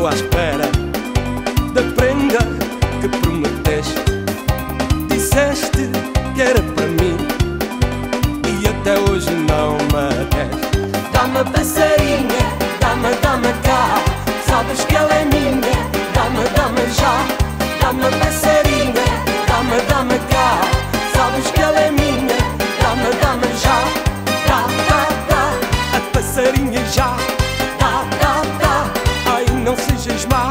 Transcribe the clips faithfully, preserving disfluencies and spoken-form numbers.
estou à espera da prenda que prometeste. Disseste que era para mim e até hoje não me deste. Dá-me a passarinha, dá-me, dá-me cá. Sabes que ela é minha, dá-me, dá-me já. Dá-me a passarinha, dá-me, dá-me cá. Sabes que ela é minha, dá-me, dá-me já. Dá, dá, dá, A passarinha já. dá, dá, dá. Ai, não sejas má.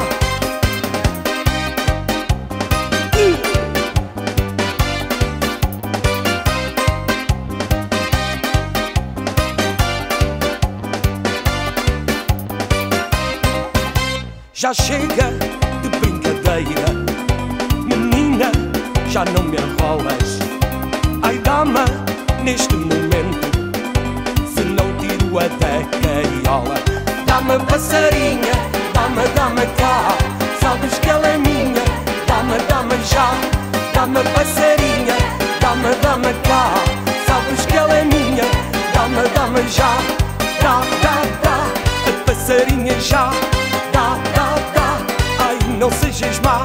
Já chega de brincadeira, menina, já não me enrolas. Ai, dama, neste momento, se não tiro a da cariola. Dá-me a passarinha, dá-me, dá-me cá. Sabes que ela é minha, dá-me, dá-me já. Dá-me a passarinha, dá-me, dá-me cá. Sabes que ela é minha, dá-me, dá-me já. Dá, dá, dá, A passarinha já. dá, dá, dá. Ai, não sejas má.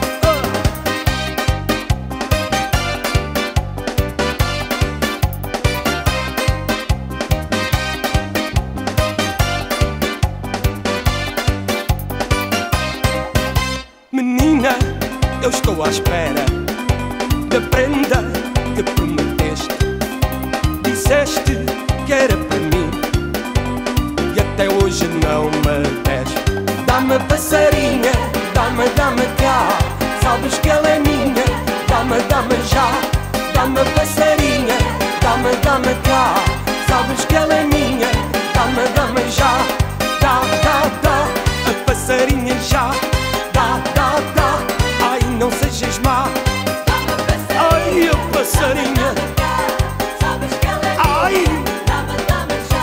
Menina, eu estou à espera da prenda que prometeste. Disseste que era para mim e até hoje não me deste. Dá-me a passarinha, dá-me, dá-me cá. Sabes que ela é minha, dá-me, dá-me já. Dá-me a passarinha, dá-me, dá-me cá. Sabes que ela é minha, dá-me, dá-me já. Dá, dá, dá, A passarinha já. dá, dá, dá. Ai, não sejas má. Dá-me a Ai, a passarinha. cá. Sabes que ela é minha, Ai, dá-me, dá-me já.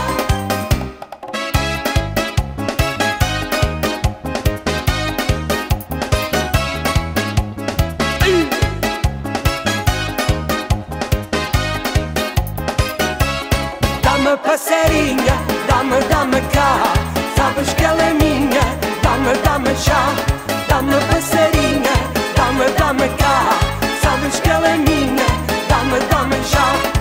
ai. Dá-me a passarinha, dá-me, dá-me cá. Sabes que ela é minha, dá-me, dá-me já. Dá-me a passarinha, dá-me, dá-me cá. Sabes que ela é minha, dá-me, dá-me já.